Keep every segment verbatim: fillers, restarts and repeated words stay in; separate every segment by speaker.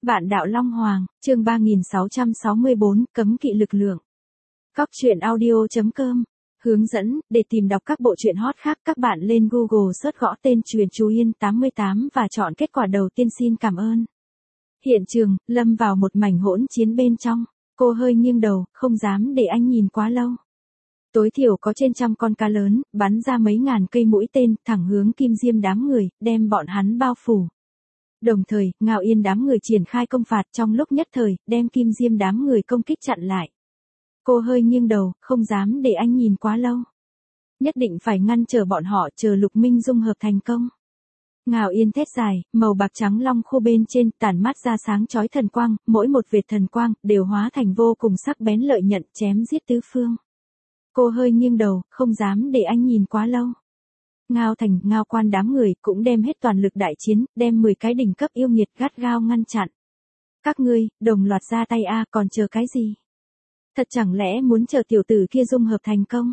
Speaker 1: Vạn đạo Long Hoàng, chương ba nghìn sáu trăm sáu mươi bốn, cấm kỵ lực lượng. Cóc truyện audio chấm com. Hướng dẫn, để tìm đọc các bộ truyện hot khác các bạn lên Google search gõ tên Truyện Chú Yên tám mươi tám và chọn kết quả đầu tiên. Xin cảm ơn. Hiện trường, lâm vào một mảnh hỗn chiến bên trong. Cô hơi nghiêng đầu, không dám để anh nhìn quá lâu. Tối thiểu có trên trăm con cá lớn, bắn ra mấy ngàn cây mũi tên, thẳng hướng Kim Diêm đám người, đem bọn hắn bao phủ. Đồng thời, Ngao Yên đám người triển khai công phạt trong lúc nhất thời, đem Kim Diêm đám người công kích chặn lại. Cô hơi nghiêng đầu, không dám để anh nhìn quá lâu. Nhất định phải ngăn trở bọn họ, chờ Lục Minh dung hợp thành công. Ngao Yên thét dài, màu bạc trắng long khô bên trên tản mát ra sáng chói thần quang, mỗi một vệt thần quang đều hóa thành vô cùng sắc bén lợi nhận chém giết tứ phương. Cô hơi nghiêng đầu, không dám để anh nhìn quá lâu. Ngao Thành, Ngao Quan đám người cũng đem hết toàn lực đại chiến, đem mười cái đỉnh cấp yêu nghiệt gắt gao ngăn chặn. Các ngươi, đồng loạt ra tay a, còn chờ cái gì? Thật chẳng lẽ muốn chờ tiểu tử kia dung hợp thành công?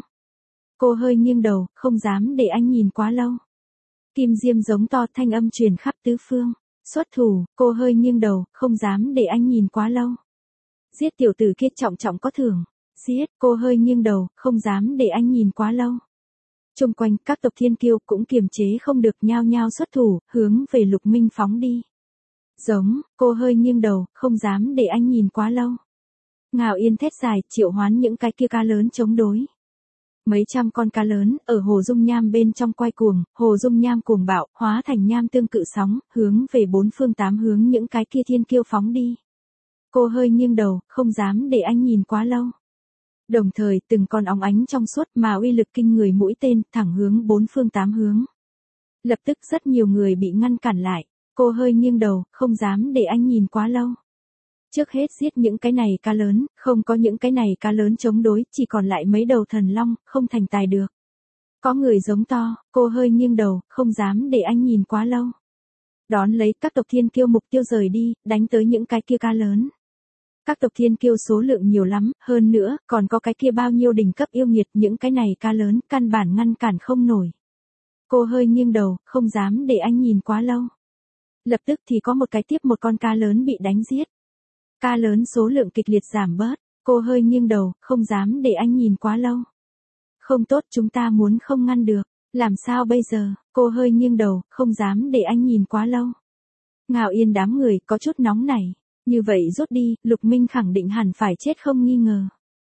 Speaker 1: Cô hơi nghiêng đầu, không dám để anh nhìn quá lâu. Kim Diêm giống to, thanh âm truyền khắp tứ phương. Xuất thủ, cô hơi nghiêng đầu, không dám để anh nhìn quá lâu. Giết tiểu tử kia, trọng trọng có thưởng. Giết, cô hơi nghiêng đầu, không dám để anh nhìn quá lâu. Chung quanh, các tộc thiên kiêu cũng kiềm chế không được, nhao nhao xuất thủ, hướng về Lục Minh phóng đi. Giống, cô hơi nghiêng đầu, không dám để anh nhìn quá lâu. Ngao Yên thét dài, triệu hoán những cái kia cá lớn chống đối. Mấy trăm con cá lớn, ở hồ dung nham bên trong quay cuồng, hồ dung nham cuồng bạo, hóa thành nham tương cự sóng, hướng về bốn phương tám hướng những cái kia thiên kiêu phóng đi. Cô hơi nghiêng đầu, không dám để anh nhìn quá lâu. Đồng thời, từng con óng ánh trong suốt mà uy lực kinh người mũi tên, thẳng hướng bốn phương tám hướng. Lập tức rất nhiều người bị ngăn cản lại. Cô hơi nghiêng đầu, không dám để anh nhìn quá lâu. Trước hết giết những cái này cá lớn, không có những cái này cá lớn chống đối, chỉ còn lại mấy đầu thần long, không thành tài được. Có người giống to, cô hơi nghiêng đầu, không dám để anh nhìn quá lâu. Đón lấy các tộc thiên kiêu mục tiêu rời đi, đánh tới những cái kia cá lớn. Các tộc thiên kiêu số lượng nhiều lắm, hơn nữa, còn có cái kia bao nhiêu đỉnh cấp yêu nghiệt, những cái này cá lớn, căn bản ngăn cản không nổi. Cô hơi nghiêng đầu, không dám để anh nhìn quá lâu. Lập tức thì có một cái tiếp một con cá lớn bị đánh giết. Cá lớn số lượng kịch liệt giảm bớt, cô hơi nghiêng đầu, không dám để anh nhìn quá lâu. Không tốt, chúng ta muốn không ngăn được, làm sao bây giờ, cô hơi nghiêng đầu, không dám để anh nhìn quá lâu. Ngao Yên đám người có chút nóng nảy. Như vậy rút đi, Lục Minh khẳng định hẳn phải chết không nghi ngờ.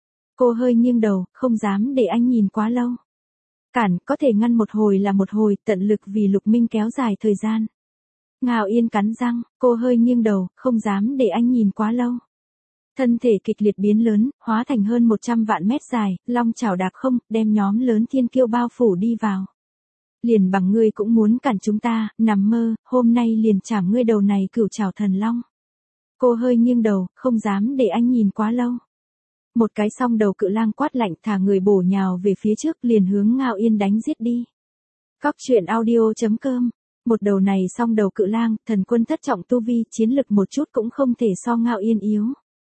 Speaker 1: Cô hơi nghiêng đầu, không dám để anh nhìn quá lâu. Cản, có thể ngăn một hồi là một hồi, tận lực vì Lục Minh kéo dài thời gian. Ngao Yên cắn răng, cô hơi nghiêng đầu, không dám để anh nhìn quá lâu. Thân thể kịch liệt biến lớn, hóa thành hơn một trăm vạn mét dài, long chảo đạp không, đem nhóm lớn thiên kiêu bao phủ đi vào. Liền bằng ngươi cũng muốn cản chúng ta, nằm mơ, hôm nay liền chảm ngươi đầu này cửu chảo thần long. Cô hơi nghiêng đầu, không dám để anh nhìn quá lâu. Một cái song đầu cự lang quát lạnh, thả người bổ nhào về phía trước, liền hướng Ngao Yên đánh giết đi. Cóc truyện audio chấm com. Một đầu này song đầu cự lang, thần quân thất trọng tu vi, chiến lực một chút cũng không thể so Ngao Yên yếu.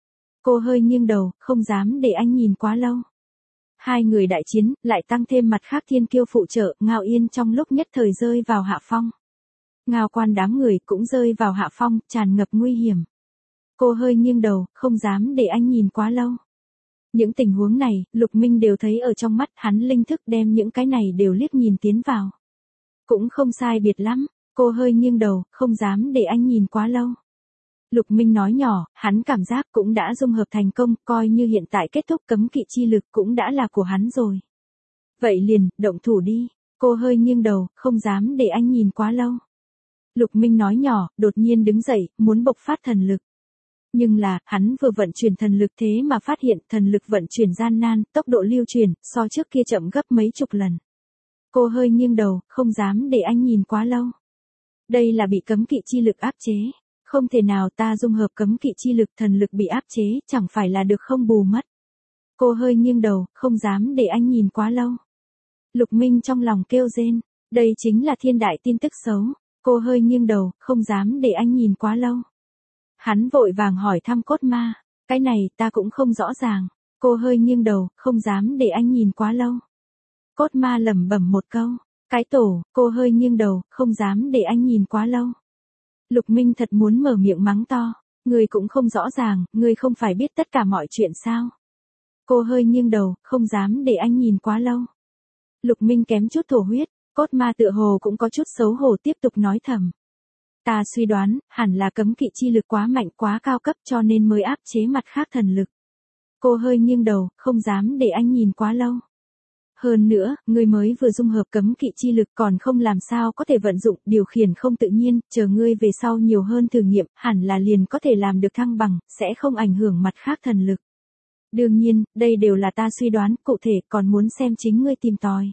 Speaker 1: Cô hơi nghiêng đầu, không dám để anh nhìn quá lâu. Hai người đại chiến, lại tăng thêm mặt khác thiên kiêu phụ trợ, Ngao Yên trong lúc nhất thời rơi vào hạ phong. Ngao Quan đám người cũng rơi vào hạ phong, tràn ngập nguy hiểm. Cô hơi nghiêng đầu, không dám để anh nhìn quá lâu. Những tình huống này, Lục Minh đều thấy ở trong mắt, hắn linh thức đem những cái này đều liếc nhìn tiến vào. Cũng không sai biệt lắm, cô hơi nghiêng đầu, không dám để anh nhìn quá lâu. Lục Minh nói nhỏ, hắn cảm giác cũng đã dung hợp thành công, coi như hiện tại kết thúc cấm kỵ chi lực cũng đã là của hắn rồi. Vậy liền, động thủ đi, cô hơi nghiêng đầu, không dám để anh nhìn quá lâu. Lục Minh nói nhỏ, đột nhiên đứng dậy, muốn bộc phát thần lực. Nhưng là, hắn vừa vận chuyển thần lực thế mà phát hiện thần lực vận chuyển gian nan, tốc độ lưu truyền, so trước kia chậm gấp mấy chục lần. Cô hơi nghiêng đầu, không dám để anh nhìn quá lâu. Đây là bị cấm kỵ chi lực áp chế. Không thể nào ta dung hợp cấm kỵ chi lực, thần lực bị áp chế, chẳng phải là được không bù mất. Cô hơi nghiêng đầu, không dám để anh nhìn quá lâu. Lục Minh trong lòng kêu rên, đây chính là thiên đại tin tức xấu. Cô hơi nghiêng đầu, không dám để anh nhìn quá lâu. Hắn vội vàng hỏi thăm cốt ma, cái này ta cũng không rõ ràng. Cô hơi nghiêng đầu, không dám để anh nhìn quá lâu. Cốt ma lẩm bẩm một câu, cái tổ, cô hơi nghiêng đầu, không dám để anh nhìn quá lâu. Lục Minh thật muốn mở miệng mắng to, Ngươi cũng không rõ ràng, ngươi không phải biết tất cả mọi chuyện sao? Cô hơi nghiêng đầu, không dám để anh nhìn quá lâu. Lục Minh kém chút thổ huyết, cốt ma tựa hồ cũng có chút xấu hổ tiếp tục nói thầm. Ta suy đoán, hẳn là cấm kỵ chi lực quá mạnh quá cao cấp cho nên mới áp chế mặt khác thần lực. Cô hơi nghiêng đầu, không dám để anh nhìn quá lâu. Hơn nữa, ngươi mới vừa dung hợp cấm kỵ chi lực còn không làm sao có thể vận dụng, điều khiển không tự nhiên, chờ ngươi về sau nhiều hơn thử nghiệm, hẳn là liền có thể làm được thăng bằng, sẽ không ảnh hưởng mặt khác thần lực. Đương nhiên, đây đều là ta suy đoán, cụ thể còn muốn xem chính ngươi tìm tòi.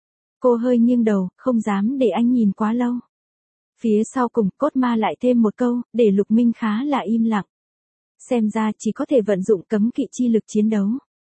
Speaker 1: Cô hơi nghiêng đầu, không dám để anh nhìn quá lâu. Phía sau cùng, cốt ma lại thêm một câu, để Lục Minh khá là im lặng. Xem ra chỉ có thể vận dụng cấm kỵ chi lực chiến đấu.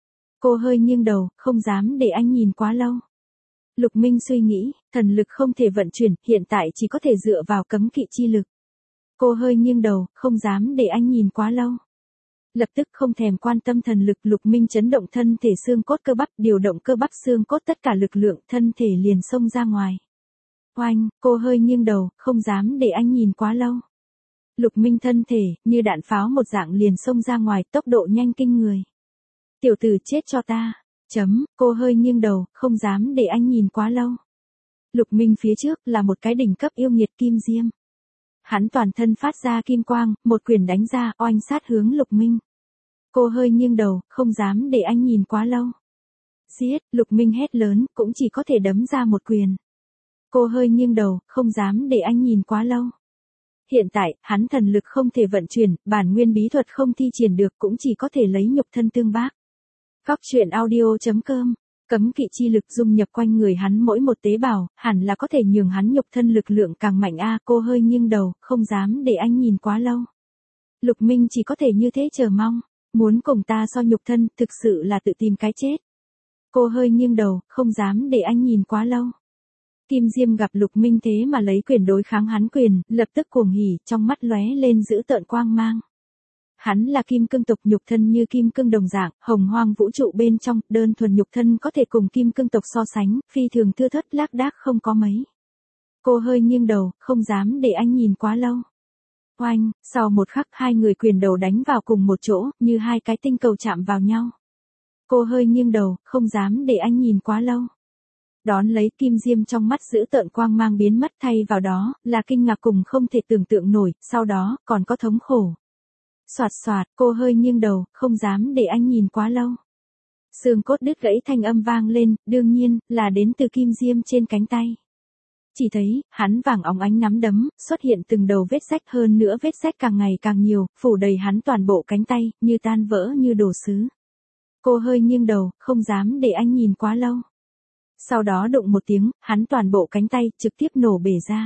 Speaker 1: Cô hơi nghiêng đầu, không dám để anh nhìn quá lâu. Lục Minh suy nghĩ, thần lực không thể vận chuyển, hiện tại chỉ có thể dựa vào cấm kỵ chi lực. Cô hơi nghiêng đầu, không dám để anh nhìn quá lâu. Lập tức không thèm quan tâm thần lực, Lục Minh chấn động thân thể xương cốt cơ bắp, điều động cơ bắp xương cốt tất cả lực lượng, thân thể liền xông ra ngoài. Oanh, cô hơi nghiêng đầu, không dám để anh nhìn quá lâu. Lục Minh thân thể, như đạn pháo một dạng liền xông ra ngoài, tốc độ nhanh kinh người. Tiểu tử chết cho ta. Chấm, cô hơi nghiêng đầu, không dám để anh nhìn quá lâu. Lục Minh phía trước là một cái đỉnh cấp yêu nghiệt kim diêm. Hắn toàn thân phát ra kim quang, một quyền đánh ra, oanh sát hướng Lục Minh. Cô hơi nghiêng đầu, không dám để anh nhìn quá lâu. Giết, Lục Minh hét lớn, cũng chỉ có thể đấm ra một quyền. Cô hơi nghiêng đầu, không dám để anh nhìn quá lâu. Hiện tại, hắn thần lực không thể vận chuyển, bản nguyên bí thuật không thi triển được, cũng chỉ có thể lấy nhục thân tương bác. Cóc truyện audio chấm com, cấm kỵ chi lực dung nhập quanh người hắn mỗi một tế bào, hẳn là có thể nhường hắn nhục thân lực lượng càng mạnh a. Cô hơi nghiêng đầu, không dám để anh nhìn quá lâu. Lục Minh chỉ có thể như thế chờ mong, muốn cùng ta so nhục thân, thực sự là tự tìm cái chết. Cô hơi nghiêng đầu, không dám để anh nhìn quá lâu. Kim Diêm gặp Lục Minh thế mà lấy quyền đối kháng hắn quyền, lập tức cuồng hỉ, trong mắt lóe lên dữ tợn quang mang. Hắn là kim cương tộc, nhục thân như kim cương đồng dạng, hồng hoang vũ trụ bên trong, đơn thuần nhục thân có thể cùng kim cương tộc so sánh, phi thường thưa thớt lác đác không có mấy. Cô hơi nghiêng đầu, không dám để anh nhìn quá lâu. Oanh, sau một khắc hai người quyền đầu đánh vào cùng một chỗ, như hai cái tinh cầu chạm vào nhau. Cô hơi nghiêng đầu, không dám để anh nhìn quá lâu. Đón lấy Kim Diêm trong mắt giữ tợn quang mang biến mất, thay vào đó, là kinh ngạc cùng không thể tưởng tượng nổi, sau đó, còn có thống khổ. Soạt soạt, cô hơi nghiêng đầu, không dám để anh nhìn quá lâu. Xương cốt đứt gãy thanh âm vang lên, đương nhiên, là đến từ Kim Diêm trên cánh tay. Chỉ thấy, hắn vàng óng ánh nắm đấm, xuất hiện từng đầu vết rách, hơn nữa vết rách càng ngày càng nhiều, phủ đầy hắn toàn bộ cánh tay, như tan vỡ như đồ sứ. Cô hơi nghiêng đầu, không dám để anh nhìn quá lâu. Sau đó đụng một tiếng, hắn toàn bộ cánh tay, trực tiếp nổ bể ra.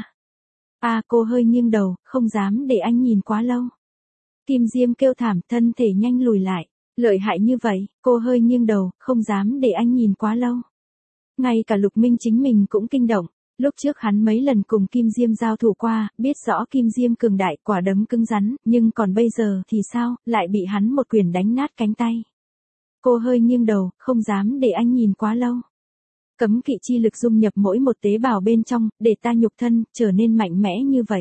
Speaker 1: À, cô hơi nghiêng đầu, không dám để anh nhìn quá lâu. Kim Diêm kêu thảm, thân thể nhanh lùi lại. Lợi hại như vậy, cô hơi nghiêng đầu, không dám để anh nhìn quá lâu. Ngay cả Lục Minh chính mình cũng kinh động. Lúc trước hắn mấy lần cùng Kim Diêm giao thủ qua, biết rõ Kim Diêm cường đại, quả đấm cứng rắn, nhưng còn bây giờ thì sao, lại bị hắn một quyền đánh nát cánh tay. Cô hơi nghiêng đầu, không dám để anh nhìn quá lâu. Cấm kỵ chi lực dung nhập mỗi một tế bào bên trong, để ta nhục thân, trở nên mạnh mẽ như vậy.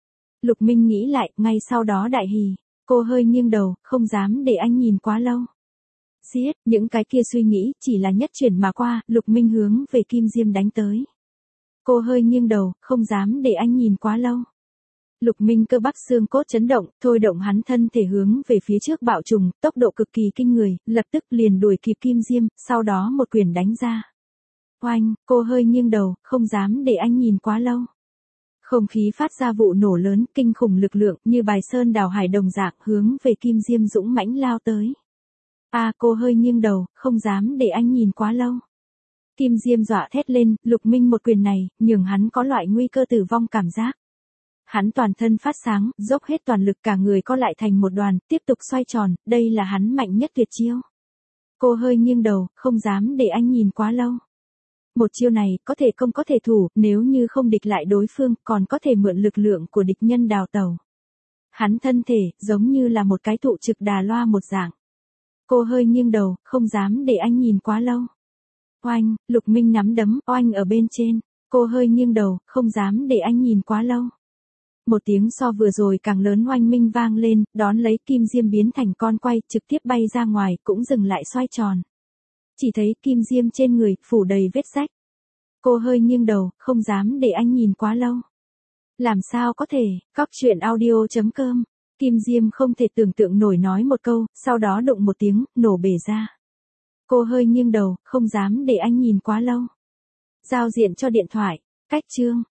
Speaker 1: Lục Minh nghĩ lại, ngay sau đó đại hỉ. Cô hơi nghiêng đầu, không dám để anh nhìn quá lâu. Giết, những cái kia suy nghĩ, chỉ là nhất chuyển mà qua, Lục Minh hướng về Kim Diêm đánh tới. Cô hơi nghiêng đầu, không dám để anh nhìn quá lâu. Lục Minh cơ bắp xương cốt chấn động, thôi động hắn thân thể hướng về phía trước bạo trùng, tốc độ cực kỳ kinh người, lập tức liền đuổi kịp Kim Diêm, sau đó một quyền đánh ra. Oanh, cô hơi nghiêng đầu, không dám để anh nhìn quá lâu. Không khí phát ra vụ nổ lớn, kinh khủng lực lượng, như bài sơn đảo hải đồng dạng, hướng về Kim Diêm dũng mãnh lao tới. À, cô hơi nghiêng đầu, không dám để anh nhìn quá lâu. Kim Diêm dọa thét lên, Lục Minh một quyền này, nhường hắn có loại nguy cơ tử vong cảm giác. Hắn toàn thân phát sáng, dốc hết toàn lực, cả người co lại thành một đoàn, tiếp tục xoay tròn, đây là hắn mạnh nhất tuyệt chiêu. Cô hơi nghiêng đầu, không dám để anh nhìn quá lâu. Một chiêu này, có thể không có thể thủ, nếu như không địch lại đối phương, còn có thể mượn lực lượng của địch nhân đào tẩu. Hắn thân thể, giống như là một cái tụ trực đà loa một dạng. Cô hơi nghiêng đầu, không dám để anh nhìn quá lâu. Oanh, Lục Minh nắm đấm, oanh ở bên trên. Cô hơi nghiêng đầu, không dám để anh nhìn quá lâu. một tiếng so vừa rồi càng lớn oanh minh vang lên, đón lấy kim diêm biến thành con quay, trực tiếp bay ra ngoài, cũng dừng lại xoay tròn. Chỉ thấy kim diêm trên người, phủ đầy vết rách. Cô hơi nghiêng đầu, không dám để anh nhìn quá lâu. Làm sao có thể, cóc truyện audio chấm com. Kim diêm không thể tưởng tượng nổi nói một câu, sau đó đụng một tiếng, nổ bể ra. Cô hơi nghiêng đầu, không dám để anh nhìn quá lâu. Giao diện cho điện thoại, cách chương.